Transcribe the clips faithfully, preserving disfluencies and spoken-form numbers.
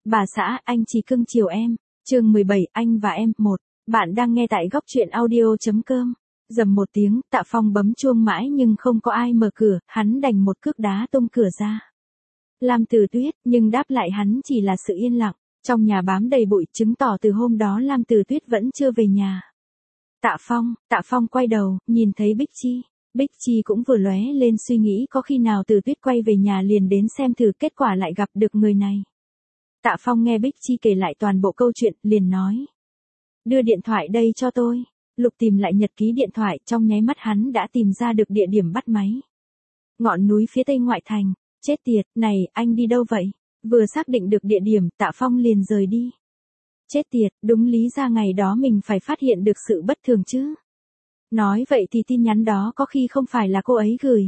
Bà xã, anh chỉ cưng chiều em. Chương mười bảy, anh và em, một. Bạn đang nghe tại góc truyện audio.com. Dầm một tiếng, Tạ Phong bấm chuông mãi nhưng không có ai mở cửa, hắn đành một cước đá tung cửa ra. Lam Tử Tuyết, nhưng đáp lại hắn chỉ là sự yên lặng. Trong nhà bám đầy bụi, chứng tỏ từ hôm đó Lam Tử Tuyết vẫn chưa về nhà. Tạ Phong, Tạ Phong quay đầu, nhìn thấy Bích Chi. Bích Chi cũng vừa lóe lên suy nghĩ có khi nào Tử Tuyết quay về nhà liền đến xem thử, kết quả lại gặp được người này. Tạ Phong nghe Bích Chi kể lại toàn bộ câu chuyện, liền nói. Đưa điện thoại đây cho tôi. Lục tìm lại nhật ký điện thoại, trong nháy mắt hắn đã tìm ra được địa điểm bắt máy. Ngọn núi phía tây ngoại thành. Chết tiệt, này, anh đi đâu vậy? Vừa xác định được địa điểm, Tạ Phong liền rời đi. Chết tiệt, đúng lý ra ngày đó mình phải phát hiện được sự bất thường chứ. Nói vậy thì tin nhắn đó có khi không phải là cô ấy gửi.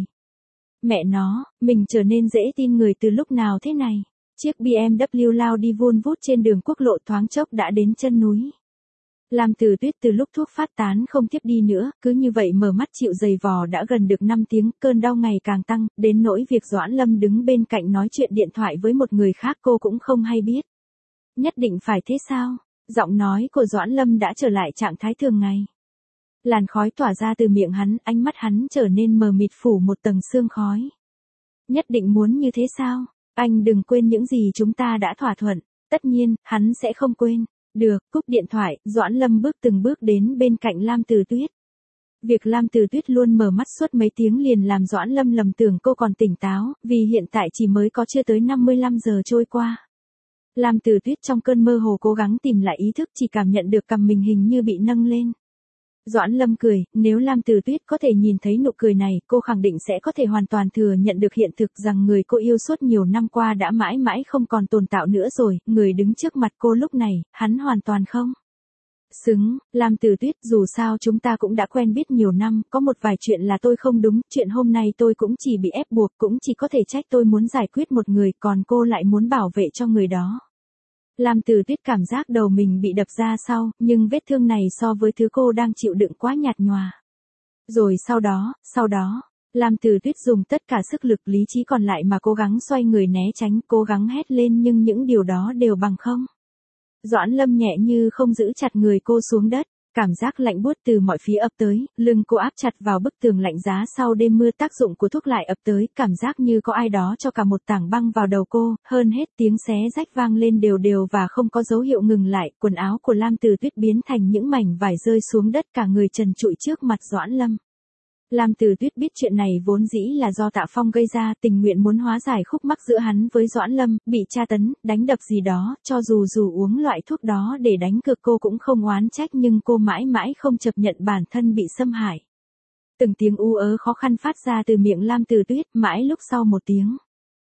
Mẹ nó, mình trở nên dễ tin người từ lúc nào thế này. Chiếc bê em vê lao đi vun vút trên đường quốc lộ, thoáng chốc đã đến chân núi. Lam Tử Tuyết từ lúc thuốc phát tán không tiếp đi nữa, cứ như vậy mở mắt chịu giày vò đã gần được năm tiếng, cơn đau ngày càng tăng, đến nỗi việc Doãn Lâm đứng bên cạnh nói chuyện điện thoại với một người khác cô cũng không hay biết. Nhất định phải thế sao? Giọng nói của Doãn Lâm đã trở lại trạng thái thường ngày. Làn khói tỏa ra từ miệng hắn, ánh mắt hắn trở nên mờ mịt phủ một tầng sương khói. Nhất định muốn như thế sao? Anh đừng quên những gì chúng ta đã thỏa thuận. Tất nhiên, hắn sẽ không quên. Được, cúp điện thoại, Doãn Lâm bước từng bước đến bên cạnh Lam Tử Tuyết. Việc Lam Tử Tuyết luôn mở mắt suốt mấy tiếng liền làm Doãn Lâm lầm tưởng cô còn tỉnh táo, vì hiện tại chỉ mới có chưa tới năm mươi lăm giờ trôi qua. Lam Tử Tuyết trong cơn mơ hồ cố gắng tìm lại ý thức, chỉ cảm nhận được cằm mình hình như bị nâng lên. Doãn Lâm cười, nếu Lam Tử Tuyết có thể nhìn thấy nụ cười này, cô khẳng định sẽ có thể hoàn toàn thừa nhận được hiện thực rằng người cô yêu suốt nhiều năm qua đã mãi mãi không còn tồn tại nữa rồi, người đứng trước mặt cô lúc này, hắn hoàn toàn không xứng. Lam Tử Tuyết, dù sao chúng ta cũng đã quen biết nhiều năm, có một vài chuyện là tôi không đúng, chuyện hôm nay tôi cũng chỉ bị ép buộc, cũng chỉ có thể trách tôi muốn giải quyết một người, còn cô lại muốn bảo vệ cho người đó. Lam Tử Tuyết cảm giác đầu mình bị đập ra sau, nhưng vết thương này so với thứ cô đang chịu đựng quá nhạt nhòa. Rồi sau đó, sau đó, Lam Tử Tuyết dùng tất cả sức lực lý trí còn lại mà cố gắng xoay người né tránh, cố gắng hét lên nhưng những điều đó đều bằng không. Doãn Lâm nhẹ như không giữ chặt người cô xuống đất, cảm giác lạnh buốt từ mọi phía ập tới, lưng cô áp chặt vào bức tường lạnh giá sau đêm mưa, tác dụng của thuốc lại ập tới, cảm giác như có ai đó cho cả một tảng băng vào đầu cô, hơn hết tiếng xé rách vang lên đều đều và không có dấu hiệu ngừng lại, quần áo của Lam Tử Tuyết biến thành những mảnh vải rơi xuống đất, cả người trần trụi trước mặt Doãn Lâm. Lam Tử Tuyết biết chuyện này vốn dĩ là do Tạ Phong gây ra, tình nguyện muốn hóa giải khúc mắc giữa hắn với Doãn Lâm, bị tra tấn, đánh đập gì đó, cho dù dù uống loại thuốc đó để đánh cược cô cũng không oán trách, nhưng cô mãi mãi không chấp nhận bản thân bị xâm hại. Từng tiếng u ớ khó khăn phát ra từ miệng Lam Tử Tuyết, mãi lúc sau một tiếng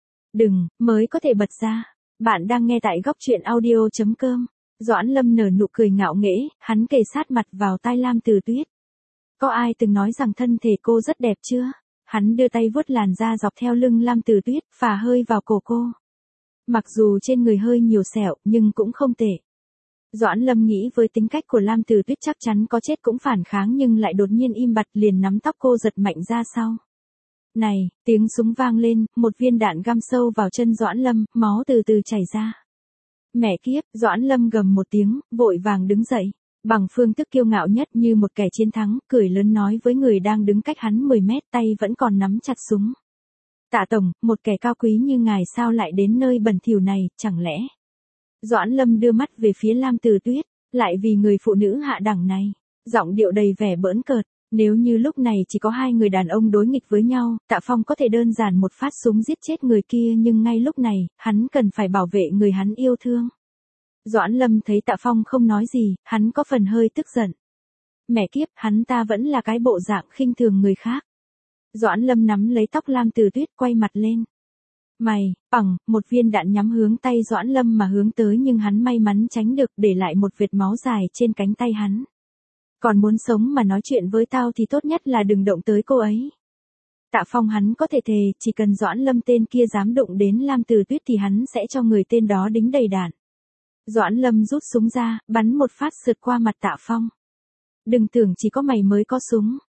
đừng mới có thể bật ra. Bạn đang nghe tại góc truyện audio.com. Doãn Lâm nở nụ cười ngạo nghễ, hắn kề sát mặt vào tai Lam Tử Tuyết. Có ai từng nói rằng thân thể cô rất đẹp chưa? Hắn đưa tay vuốt làn da dọc theo lưng Lam Tử Tuyết, phả hơi vào cổ cô. Mặc dù trên người hơi nhiều sẹo, nhưng cũng không tệ. Doãn Lâm nghĩ với tính cách của Lam Tử Tuyết chắc chắn có chết cũng phản kháng, nhưng lại đột nhiên im bặt, liền nắm tóc cô giật mạnh ra sau. Này, tiếng súng vang lên, một viên đạn găm sâu vào chân Doãn Lâm, máu từ từ chảy ra. Mẹ kiếp, Doãn Lâm gầm một tiếng, vội vàng đứng dậy. Bằng phương thức kiêu ngạo nhất như một kẻ chiến thắng, cười lớn nói với người đang đứng cách hắn mười mét, tay vẫn còn nắm chặt súng. Tạ tổng, một kẻ cao quý như ngài sao lại đến nơi bẩn thỉu này, chẳng lẽ? Doãn Lâm đưa mắt về phía Lam Tử Tuyết, lại vì người phụ nữ hạ đẳng này, giọng điệu đầy vẻ bỡn cợt. Nếu như lúc này chỉ có hai người đàn ông đối nghịch với nhau, Tạ Phong có thể đơn giản một phát súng giết chết người kia, nhưng ngay lúc này, hắn cần phải bảo vệ người hắn yêu thương. Doãn Lâm thấy Tạ Phong không nói gì, hắn có phần hơi tức giận. Mẹ kiếp, hắn ta vẫn là cái bộ dạng khinh thường người khác. Doãn Lâm nắm lấy tóc Lam Tử Tuyết, quay mặt lên. Mày, bằng, một viên đạn nhắm hướng tay Doãn Lâm mà hướng tới, nhưng hắn may mắn tránh được, để lại một vệt máu dài trên cánh tay hắn. Còn muốn sống mà nói chuyện với tao thì tốt nhất là đừng động tới cô ấy. Tạ Phong hắn có thể thề, chỉ cần Doãn Lâm tên kia dám đụng đến Lam Tử Tuyết thì hắn sẽ cho người tên đó đính đầy đạn. Doãn Lâm rút súng ra, bắn một phát sượt qua mặt Tạ Phong. Đừng tưởng chỉ có mày mới có súng.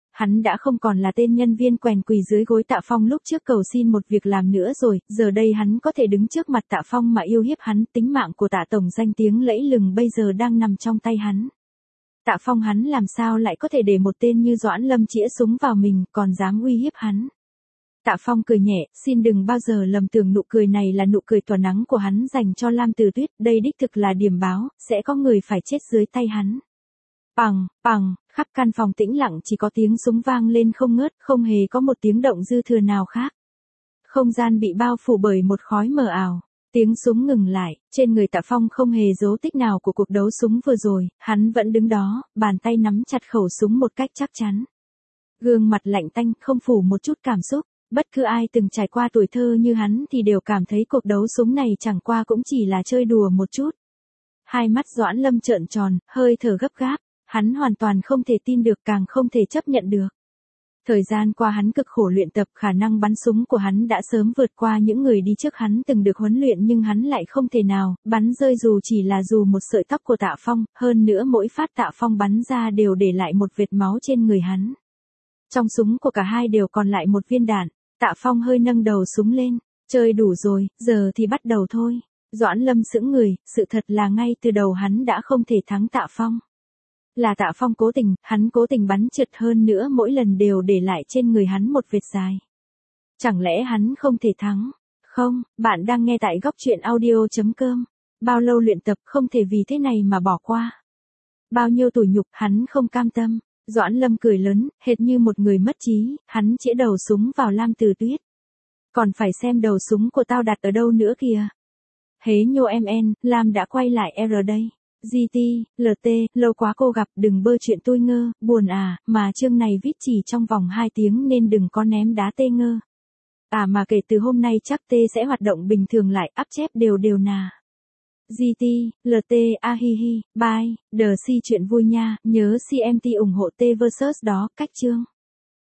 Hắn đã không còn là tên nhân viên quèn quỳ dưới gối Tạ Phong lúc trước cầu xin một việc làm nữa rồi, giờ đây hắn có thể đứng trước mặt Tạ Phong mà yêu hiếp hắn, tính mạng của Tạ tổng danh tiếng lẫy lừng bây giờ đang nằm trong tay hắn. Tạ Phong hắn làm sao lại có thể để một tên như Doãn Lâm chĩa súng vào mình, còn dám uy hiếp hắn. Tạ Phong cười nhẹ, xin đừng bao giờ lầm tưởng nụ cười này là nụ cười tỏa nắng của hắn dành cho Lam Tử Tuyết, đây đích thực là điểm báo, sẽ có người phải chết dưới tay hắn. Pằng, pằng, khắp căn phòng tĩnh lặng chỉ có tiếng súng vang lên không ngớt, không hề có một tiếng động dư thừa nào khác. Không gian bị bao phủ bởi một khói mờ ảo. Tiếng súng ngừng lại, trên người Tạ Phong không hề dấu tích nào của cuộc đấu súng vừa rồi, hắn vẫn đứng đó, bàn tay nắm chặt khẩu súng một cách chắc chắn. Gương mặt lạnh tanh, không phủ một chút cảm xúc, bất cứ ai từng trải qua tuổi thơ như hắn thì đều cảm thấy cuộc đấu súng này chẳng qua cũng chỉ là chơi đùa một chút. Hai mắt Doãn Lâm trợn tròn, hơi thở gấp gáp, hắn hoàn toàn không thể tin được càng không thể chấp nhận được. Thời gian qua hắn cực khổ luyện tập, khả năng bắn súng của hắn đã sớm vượt qua những người đi trước hắn từng được huấn luyện, nhưng hắn lại không thể nào bắn rơi dù chỉ là dù một sợi tóc của Tạ Phong, hơn nữa mỗi phát Tạ Phong bắn ra đều để lại một vệt máu trên người hắn. Trong súng của cả hai đều còn lại một viên đạn. Tạ Phong hơi nâng đầu súng lên, chơi đủ rồi, giờ thì bắt đầu thôi. Doãn Lâm sững người, sự thật là ngay từ đầu hắn đã không thể thắng Tạ Phong. Là Tạ Phong cố tình, hắn cố tình bắn trượt, hơn nữa mỗi lần đều để lại trên người hắn một vệt dài. Chẳng lẽ hắn không thể thắng? Không, bạn đang nghe tại góc truyện audio chấm com. Bao lâu luyện tập không thể vì thế này mà bỏ qua. Bao nhiêu tủi nhục hắn không cam tâm. Doãn Lâm cười lớn, hệt như một người mất trí, hắn chĩa đầu súng vào Lam Tử Tuyết. Còn phải xem đầu súng của tao đặt ở đâu nữa kìa. Hế nhô em en, Lam đã quay lại R đây. giê tê, lờ tê, lâu quá cô gặp, đừng bơ chuyện tôi ngơ, buồn à, mà chương này viết chỉ trong vòng hai tiếng nên đừng có ném đá tê ngơ. À mà kể từ hôm nay chắc tê sẽ hoạt động bình thường lại, áp chép đều đều nà. giê tê, lờ tê, a hi hi, bye, đờ si chuyện vui nha, nhớ xê em tê ủng hộ T versus đó, cách chương.